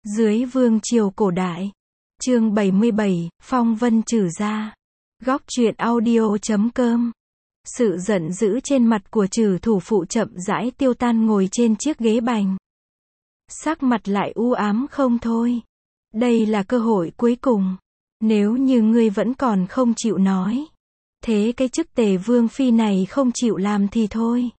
Dưới vương triều cổ đại. Chương 77, phong vân trừ gia. Góc truyện audio.com. Sự giận dữ trên mặt của trừ thủ phụ chậm rãi tiêu tan, ngồi trên chiếc ghế bành. Sắc mặt lại u ám không thôi. Đây là cơ hội cuối cùng. Nếu như ngươi vẫn còn không chịu nói, thế cái chức tề vương phi này không chịu làm thì thôi.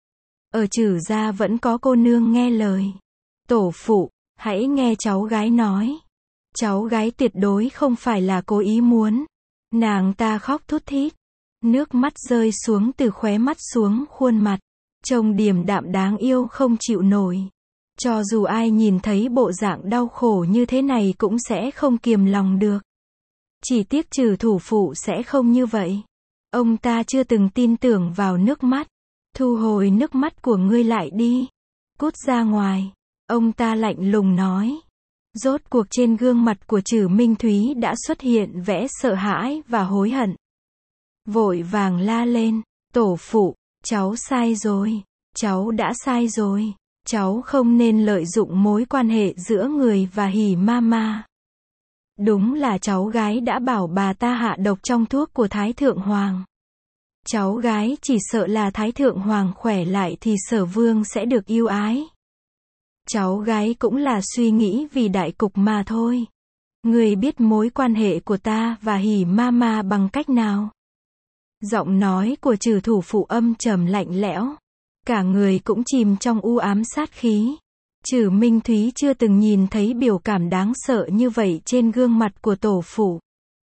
Ở trừ gia vẫn có cô nương nghe lời. Tổ phụ, hãy nghe cháu gái nói. Cháu gái tuyệt đối không phải là cố ý muốn. Nàng ta khóc thút thít. Nước mắt rơi xuống từ khóe mắt xuống khuôn mặt. Trông điềm đạm đáng yêu không chịu nổi. Cho dù ai nhìn thấy bộ dạng đau khổ như thế này cũng sẽ không kiềm lòng được. Chỉ tiếc trừ thủ phụ sẽ không như vậy. Ông ta chưa từng tin tưởng vào nước mắt. Thu hồi nước mắt của ngươi lại đi. Cút ra ngoài. Ông ta lạnh lùng nói. Rốt cuộc trên gương mặt của Trử Minh Thúy đã xuất hiện vẻ sợ hãi và hối hận. Vội vàng la lên. Tổ phụ, cháu sai rồi. Cháu đã sai rồi. Cháu không nên lợi dụng mối quan hệ giữa người và Hỉ Mama. Đúng là cháu gái đã bảo bà ta hạ độc trong thuốc của Thái Thượng Hoàng. Cháu gái chỉ sợ là Thái Thượng Hoàng khỏe lại thì Sở Vương sẽ được yêu ái. Cháu gái cũng là suy nghĩ vì đại cục mà thôi. Người biết mối quan hệ của ta và Hỉ Mama bằng cách nào? Giọng nói của Trừ thủ phụ âm trầm lạnh lẽo. Cả người cũng chìm trong u ám sát khí. Trử Minh Thúy chưa từng nhìn thấy biểu cảm đáng sợ như vậy trên gương mặt của tổ phụ.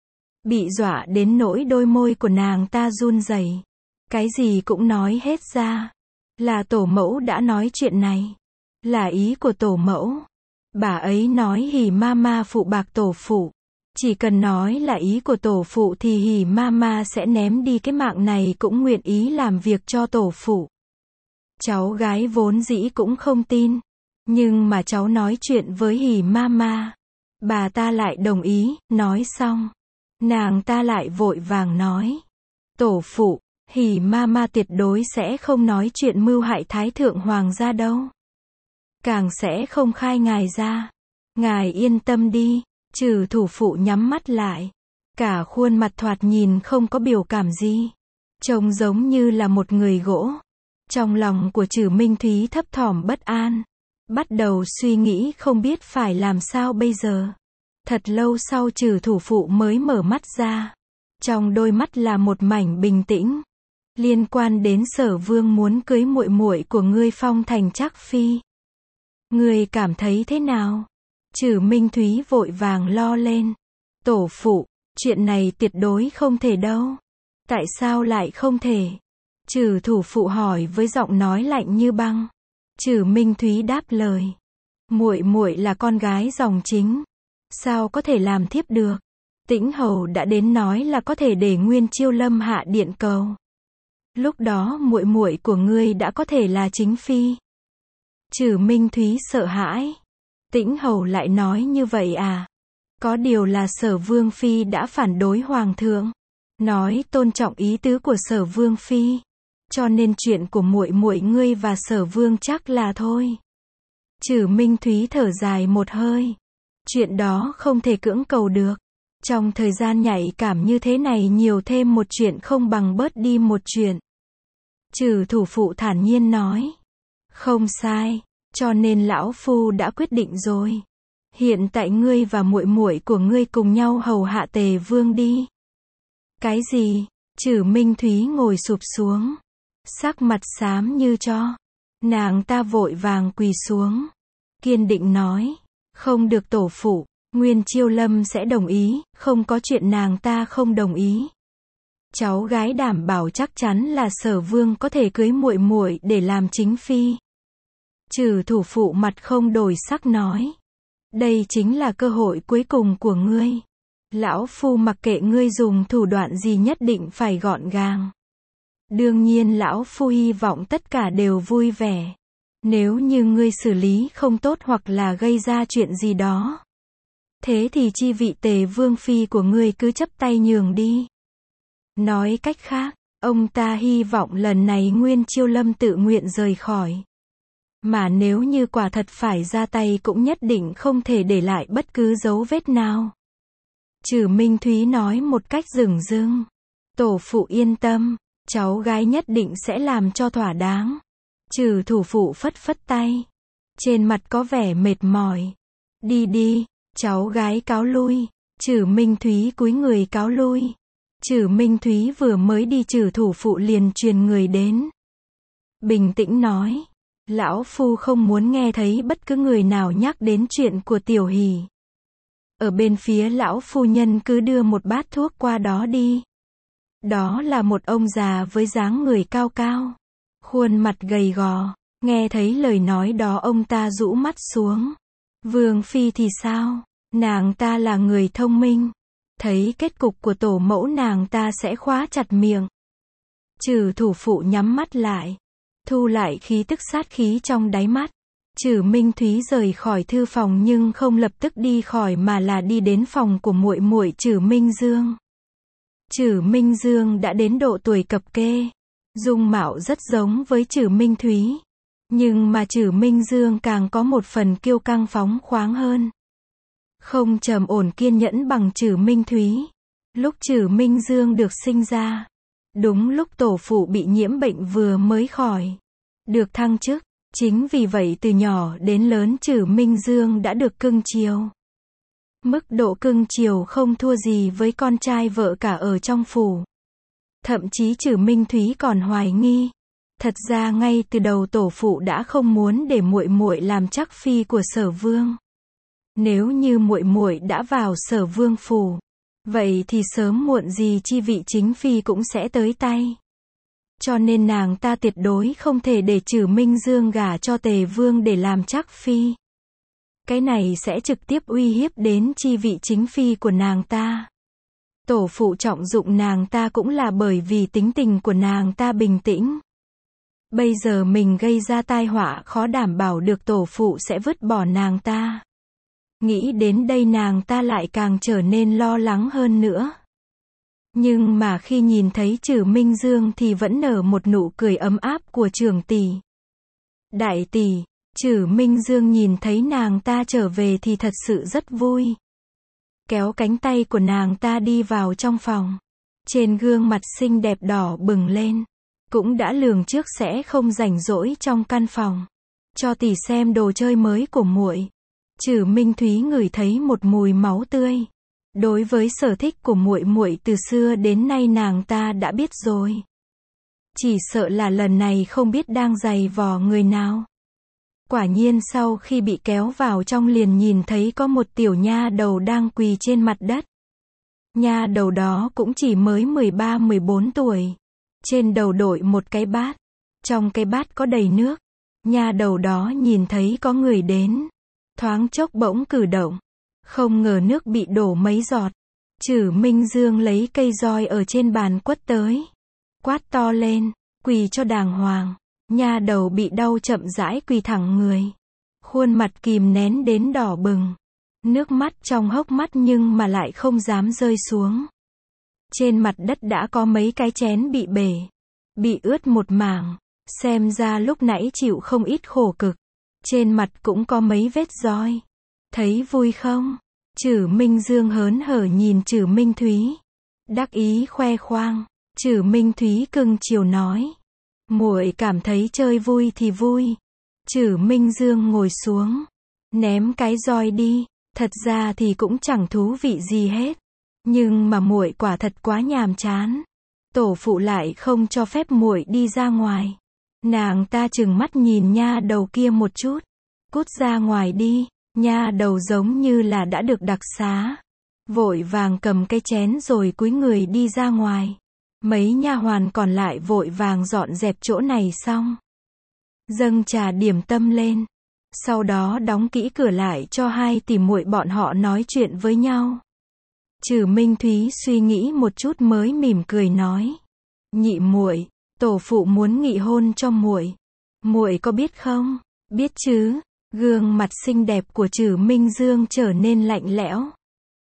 Bị dọa đến nỗi đôi môi của nàng ta run rẩy. Cái gì cũng nói hết ra. Là tổ mẫu đã nói chuyện này. Là ý của tổ mẫu. Bà ấy nói Hỉ Mama phụ bạc tổ phụ. Chỉ cần nói là ý của tổ phụ thì Hỉ Mama sẽ ném đi cái mạng này cũng nguyện ý làm việc cho tổ phụ. Cháu gái vốn dĩ cũng không tin. Nhưng mà cháu nói chuyện với Hỉ Mama. Bà ta lại đồng ý, nói xong. Nàng ta lại vội vàng nói. Tổ phụ, Hỉ Mama tuyệt đối sẽ không nói chuyện mưu hại Thái Thượng Hoàng gia đâu. Càng sẽ không khai ngài ra. Ngài yên tâm đi. Trừ thủ phụ nhắm mắt lại. Cả khuôn mặt thoạt nhìn không có biểu cảm gì. Trông giống như là một người gỗ. Trong lòng của Trử Minh Thúy thấp thỏm bất an. Bắt đầu suy nghĩ không biết phải làm sao bây giờ. Thật lâu sau Trừ thủ phụ mới mở mắt ra. Trong đôi mắt là một mảnh bình tĩnh. Liên quan đến Sở Vương muốn cưới muội muội của ngươi phong thành Trác phi. Ngươi cảm thấy thế nào? Trử Minh Thúy vội vàng lo lên. Tổ phụ, chuyện này tuyệt đối không thể đâu. Tại sao lại không thể? Trừ thủ phụ hỏi với giọng nói lạnh như băng. Trử Minh Thúy đáp lời. Muội muội là con gái dòng chính. Sao có thể làm thiếp được? Tĩnh hầu đã đến nói là có thể để Nguyên Chiêu Lâm hạ điện cầu. Lúc đó muội muội của ngươi đã có thể là chính phi. Trử Minh Thúy sợ hãi. Tĩnh hầu lại nói như vậy à? Có điều là Sở Vương phi đã phản đối hoàng thượng, nói tôn trọng ý tứ của Sở Vương phi, cho nên chuyện của muội muội ngươi và Sở Vương chắc là thôi. Trử Minh Thúy thở dài một hơi. Chuyện đó không thể cưỡng cầu được. Trong thời gian nhạy cảm như thế này nhiều thêm một chuyện không bằng bớt đi một chuyện. Trừ thủ phụ thản nhiên nói. Không sai. Cho nên lão phu đã quyết định rồi. Hiện tại ngươi và muội muội của ngươi cùng nhau hầu hạ Tề Vương đi. Cái gì? Trử Minh Thúy ngồi sụp xuống. Sắc mặt xám như tro. Nàng ta vội vàng quỳ xuống. Kiên định nói. Không được tổ phụ. Nguyên Chiêu Lâm sẽ đồng ý. Không có chuyện nàng ta không đồng ý. Cháu gái đảm bảo chắc chắn là Sở Vương có thể cưới muội muội để làm chính phi. Trừ thủ phụ mặt không đổi sắc nói. Đây chính là cơ hội cuối cùng của ngươi. Lão phu mặc kệ ngươi dùng thủ đoạn gì nhất định phải gọn gàng. Đương nhiên lão phu hy vọng tất cả đều vui vẻ. Nếu như ngươi xử lý không tốt hoặc là gây ra chuyện gì đó, thế thì chi vị Tề Vương phi của ngươi cứ chấp tay nhường đi. Nói cách khác, ông ta hy vọng lần này Nguyên Chiêu Lâm tự nguyện rời khỏi. Mà nếu như quả thật phải ra tay cũng nhất định không thể để lại bất cứ dấu vết nào. Trừ Minh Thúy nói một cách dửng dưng. Tổ phụ yên tâm, cháu gái nhất định sẽ làm cho thỏa đáng. Trừ thủ phụ phất phất tay. Trên mặt có vẻ mệt mỏi. Đi đi, cháu gái cáo lui. Trừ Minh Thúy cúi người cáo lui. Trừ Minh Thúy vừa mới đi, Trừ thủ phụ liền truyền người đến. Bình tĩnh nói. Lão phu không muốn nghe thấy bất cứ người nào nhắc đến chuyện của Tiểu Hỷ. Ở bên phía lão phu nhân cứ đưa một bát thuốc qua đó đi. Đó là một ông già với dáng người cao cao, khuôn mặt gầy gò. Nghe thấy lời nói đó ông ta rũ mắt xuống. Vương phi thì sao? Nàng ta là người thông minh. Thấy kết cục của tổ mẫu nàng ta sẽ khóa chặt miệng. Trừ thủ phụ nhắm mắt lại, thu lại khí tức sát khí trong đáy mắt. Trừ Minh Thúy rời khỏi thư phòng nhưng không lập tức đi khỏi mà là đi đến phòng của muội muội Trừ Minh Dương. Trừ Minh Dương đã đến độ tuổi cập kê, dung mạo rất giống với Trừ Minh Thúy, nhưng mà Trừ Minh Dương càng có một phần kiêu căng phóng khoáng hơn. Không trầm ổn kiên nhẫn bằng Trừ Minh Thúy. Lúc Trừ Minh Dương được sinh ra, đúng lúc tổ phụ bị nhiễm bệnh vừa mới khỏi, được thăng chức. Chính vì vậy từ nhỏ đến lớn Trừ Minh Dương đã được cưng chiều. Mức độ cưng chiều không thua gì với con trai vợ cả ở trong phủ. Thậm chí Trừ Minh Thúy còn hoài nghi. Thật ra ngay từ đầu tổ phụ đã không muốn để muội muội làm trắc phi của Sở Vương. Nếu như muội muội đã vào Sở Vương phủ, vậy thì sớm muộn gì chi vị chính phi cũng sẽ tới tay. Cho nên nàng ta tuyệt đối không thể để Trừ Minh Dương gả cho Tề Vương để làm trắc phi. Cái này sẽ trực tiếp uy hiếp đến chi vị chính phi của nàng ta. Tổ phụ trọng dụng nàng ta cũng là bởi vì tính tình của nàng ta bình tĩnh. Bây giờ mình gây ra tai họa khó đảm bảo được tổ phụ sẽ vứt bỏ nàng ta. Nghĩ đến đây nàng ta lại càng trở nên lo lắng hơn nữa. Nhưng mà khi nhìn thấy Trừ Minh Dương thì vẫn nở một nụ cười ấm áp của trưởng tỷ. Đại tỷ, Trừ Minh Dương nhìn thấy nàng ta trở về thì thật sự rất vui. Kéo cánh tay của nàng ta đi vào trong phòng. Trên gương mặt xinh đẹp đỏ bừng lên. Cũng đã lường trước sẽ không rảnh rỗi trong căn phòng. Cho tỷ xem đồ chơi mới của muội. Trừ Minh Thúy ngửi thấy một mùi máu tươi. Đối với sở thích của muội muội từ xưa đến nay nàng ta đã biết rồi. Chỉ sợ là lần này không biết đang giày vò người nào. Quả nhiên sau khi bị kéo vào trong liền nhìn thấy có một tiểu nha đầu đang quỳ trên mặt đất. Nha đầu đó cũng chỉ mới 13-14 tuổi. Trên đầu đội một cái bát. Trong cái bát có đầy nước. Nha đầu đó nhìn thấy có người đến. Thoáng chốc bỗng cử động. Không ngờ nước bị đổ mấy giọt. Trừ Minh Dương lấy cây roi ở trên bàn quất tới. Quát to lên. Quỳ cho đàng hoàng. Nha đầu bị đau chậm rãi quỳ thẳng người. Khuôn mặt kìm nén đến đỏ bừng. Nước mắt trong hốc mắt nhưng mà lại không dám rơi xuống. Trên mặt đất đã có mấy cái chén bị bể. Bị ướt một mảng. Xem ra lúc nãy chịu không ít khổ cực. Trên mặt cũng có mấy vết roi. Thấy vui không? Trừ Minh Dương hớn hở nhìn Trừ Minh Thúy. Đắc ý khoe khoang. Trừ Minh Thúy cưng chiều nói. Muội cảm thấy chơi vui thì vui. Trừ Minh Dương ngồi xuống. Ném cái roi đi. Thật ra thì cũng chẳng thú vị gì hết. Nhưng mà muội quả thật quá nhàm chán. Tổ phụ lại không cho phép muội đi ra ngoài. Nàng ta trừng mắt nhìn nha đầu kia một chút. Cút ra ngoài đi. Nha đầu giống như là đã được đặc xá. Vội vàng cầm cái chén rồi cúi người đi ra ngoài. Mấy nha hoàn còn lại vội vàng dọn dẹp chỗ này xong. Dâng trà điểm tâm lên. Sau đó đóng kỹ cửa lại cho hai tỷ muội bọn họ nói chuyện với nhau. Trừ Minh Thúy suy nghĩ một chút mới mỉm cười nói. Nhị muội, tổ phụ muốn nghị hôn cho muội. Muội có biết không? Biết chứ. Gương mặt xinh đẹp của Trừ Minh Dương trở nên lạnh lẽo.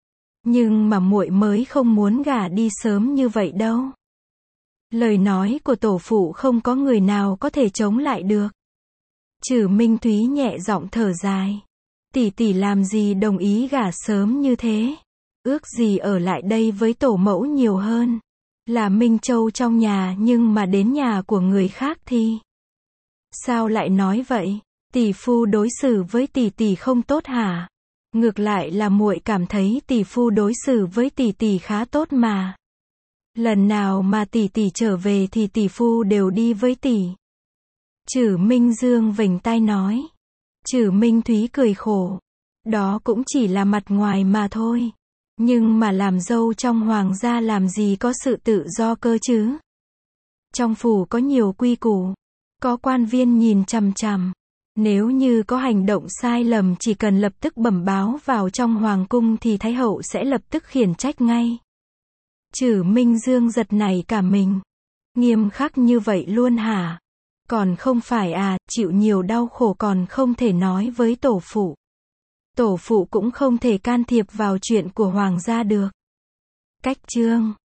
Nhưng mà muội mới không muốn gả đi sớm như vậy đâu. Lời nói của tổ phụ không có người nào có thể chống lại được. Trử Minh Thúy nhẹ giọng thở dài. Tỷ tỷ làm gì đồng ý gả sớm như thế? Ước gì ở lại đây với tổ mẫu nhiều hơn. Là Minh Châu trong nhà nhưng mà đến nhà của người khác thì... Sao lại nói vậy? Tỷ phu đối xử với tỷ tỷ không tốt hả? Ngược lại là muội cảm thấy tỷ phu đối xử với tỷ tỷ khá tốt mà. Lần nào mà tỷ tỷ trở về thì tỷ phu đều đi với tỷ. Trử Minh Dương vểnh tai nói. Trử Minh Thúy cười khổ. Đó cũng chỉ là mặt ngoài mà thôi. Nhưng mà làm dâu trong hoàng gia làm gì có sự tự do cơ chứ? Trong phủ có nhiều quy củ. Có quan viên nhìn chằm chằm. Nếu như có hành động sai lầm chỉ cần lập tức bẩm báo vào trong hoàng cung thì Thái hậu sẽ lập tức khiển trách ngay. Trử Minh Dương giật nảy cả mình. Nghiêm khắc như vậy luôn hả? Còn không phải à, chịu nhiều đau khổ còn không thể nói với tổ phụ. Tổ phụ cũng không thể can thiệp vào chuyện của hoàng gia được. Cách chương